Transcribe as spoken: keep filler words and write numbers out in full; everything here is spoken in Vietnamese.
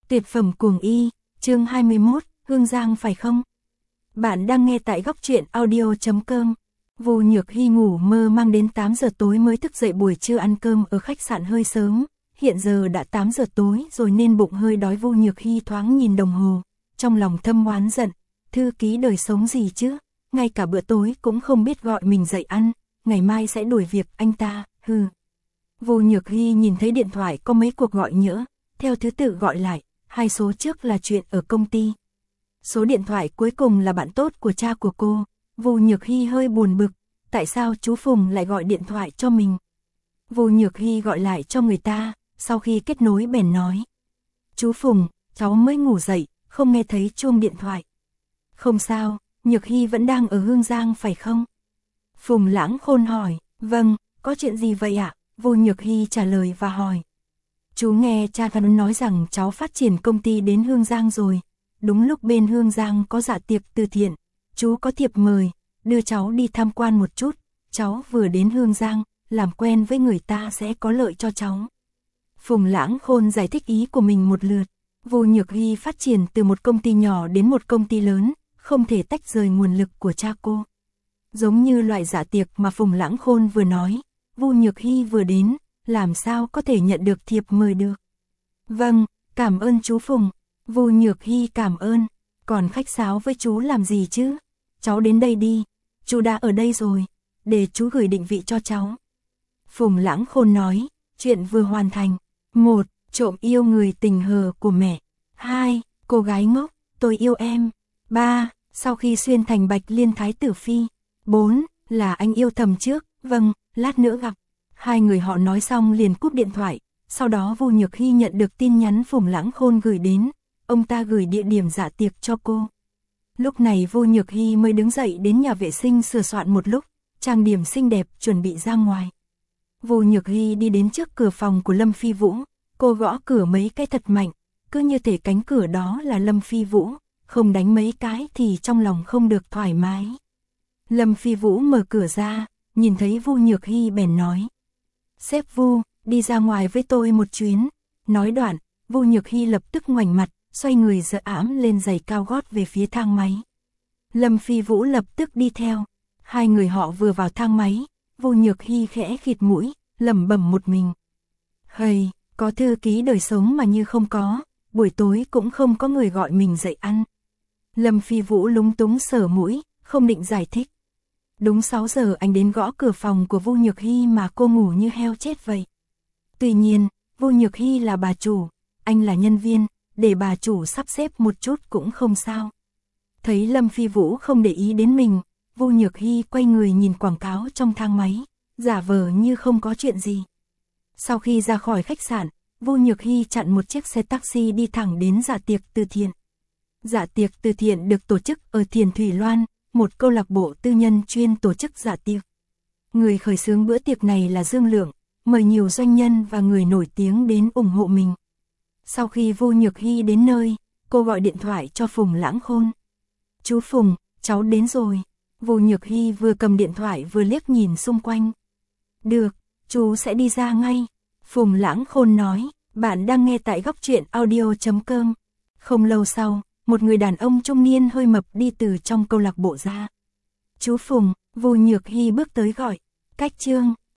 Tuyệt phẩm cuồng y, chương hai mươi mốt, Hương Giang phải không? Bạn đang nghe tại góc truyện audio chấm com. Vô Nhược Hy ngủ mơ mang đến tám giờ tối mới thức dậy, buổi trưa ăn cơm ở khách sạn hơi sớm, hiện giờ đã tám giờ tối rồi nên bụng hơi đói. Vô Nhược Hy thoáng nhìn đồng hồ, trong lòng thâm oán giận, thư ký đời sống gì chứ, ngay cả bữa tối cũng không biết gọi mình dậy ăn, ngày mai sẽ đuổi việc anh ta, hừ. Vô Nhược Hy nhìn thấy điện thoại có mấy cuộc gọi nhỡ, theo thứ tự gọi lại, hai số trước là chuyện ở công ty. Số điện thoại cuối cùng là bạn tốt của cha của cô. Vô Nhược Hy hơi buồn bực, tại sao chú Phùng lại gọi điện thoại cho mình? Vô Nhược Hy gọi lại cho người ta, sau khi kết nối bèn nói: "Chú Phùng, cháu mới ngủ dậy, không nghe thấy chuông điện thoại." "Không sao, Nhược Hy vẫn đang ở Hương Giang phải không?" Phùng Lãng Khôn hỏi. "Vâng, có chuyện gì vậy ạ?" Vô Nhược Hy trả lời và hỏi: "Chú nghe cha con nói rằng cháu phát triển công ty đến Hương Giang rồi. Đúng lúc bên Hương Giang có dạ tiệc từ thiện, chú có thiệp mời, đưa cháu đi tham quan một chút. Cháu vừa đến Hương Giang, làm quen với người ta sẽ có lợi cho cháu." Phùng Lãng Khôn giải thích ý của mình một lượt. Vô Nhược Hy phát triển từ một công ty nhỏ đến một công ty lớn, không thể tách rời nguồn lực của cha cô. Giống như loại dạ tiệc mà Phùng Lãng Khôn vừa nói, Vô Nhược Hy vừa đến, làm sao có thể nhận được thiệp mời được. "Vâng, cảm ơn chú Phùng." Vô Nhược Hy cảm ơn, còn khách sáo với chú làm gì chứ? "Cháu đến đây đi, chú đã ở đây rồi, để chú gửi định vị cho cháu." Phùng Lãng Khôn nói, chuyện vừa hoàn thành. Một, trộm yêu người tình hờ của mẹ. Hai, cô gái ngốc, tôi yêu em. Ba, sau khi xuyên thành Bạch Liên Thái tử phi. Bốn, là anh yêu thầm trước, vâng, lát nữa gặp. Hai người họ nói xong liền cúp điện thoại, sau đó Vô Nhược Hy nhận được tin nhắn Phùng Lãng Khôn gửi đến, ông ta gửi địa điểm dạ tiệc cho cô. Lúc này Vô Nhược Hy mới đứng dậy đến nhà vệ sinh sửa soạn một lúc, trang điểm xinh đẹp chuẩn bị ra ngoài. Vô Nhược Hy đi đến trước cửa phòng của Lâm Phi Vũ, cô gõ cửa mấy cái thật mạnh, cứ như thể cánh cửa đó là Lâm Phi Vũ, không đánh mấy cái thì trong lòng không được thoải mái. Lâm Phi Vũ mở cửa ra, nhìn thấy Vô Nhược Hy bèn nói: "Sếp Vu, đi ra ngoài với tôi một chuyến." Nói đoạn, Vô Nhược Hy lập tức ngoảnh mặt, xoay người giơ ẵm lên giày cao gót về phía thang máy. Lâm Phi Vũ lập tức đi theo. Hai người họ vừa vào thang máy, Vô Nhược Hy khẽ khịt mũi, lẩm bẩm một mình: "Hây, có thư ký đời sống mà như không có, buổi tối cũng không có người gọi mình dậy ăn." Lâm Phi Vũ lúng túng sờ mũi, không định giải thích. Đúng sáu giờ anh đến gõ cửa phòng của Vô Nhược Hy mà cô ngủ như heo chết vậy. Tuy nhiên, Vô Nhược Hy là bà chủ, anh là nhân viên, để bà chủ sắp xếp một chút cũng không sao. Thấy Lâm Phi Vũ không để ý đến mình, Vô Nhược Hy quay người nhìn quảng cáo trong thang máy, giả vờ như không có chuyện gì. Sau khi ra khỏi khách sạn, Vô Nhược Hy chặn một chiếc xe taxi đi thẳng đến dạ tiệc từ thiện. Dạ tiệc từ thiện được tổ chức ở Thiền Thủy Loan, một câu lạc bộ tư nhân chuyên tổ chức dạ tiệc. Người khởi xướng bữa tiệc này là Dương Lượng, mời nhiều doanh nhân và người nổi tiếng đến ủng hộ mình. Sau khi Vô Nhược Hy đến nơi, cô gọi điện thoại cho Phùng Lãng Khôn. "Chú Phùng, cháu đến rồi." Vô Nhược Hy vừa cầm điện thoại vừa liếc nhìn xung quanh. "Được, chú sẽ đi ra ngay." Phùng Lãng Khôn nói. Bạn đang nghe tại góc truyện audio chấm com. Không lâu sau, một người đàn ông trung niên hơi mập đi từ trong câu lạc bộ ra. "Chú Phùng." Vô Nhược Hy bước tới gọi. "Cách Trương."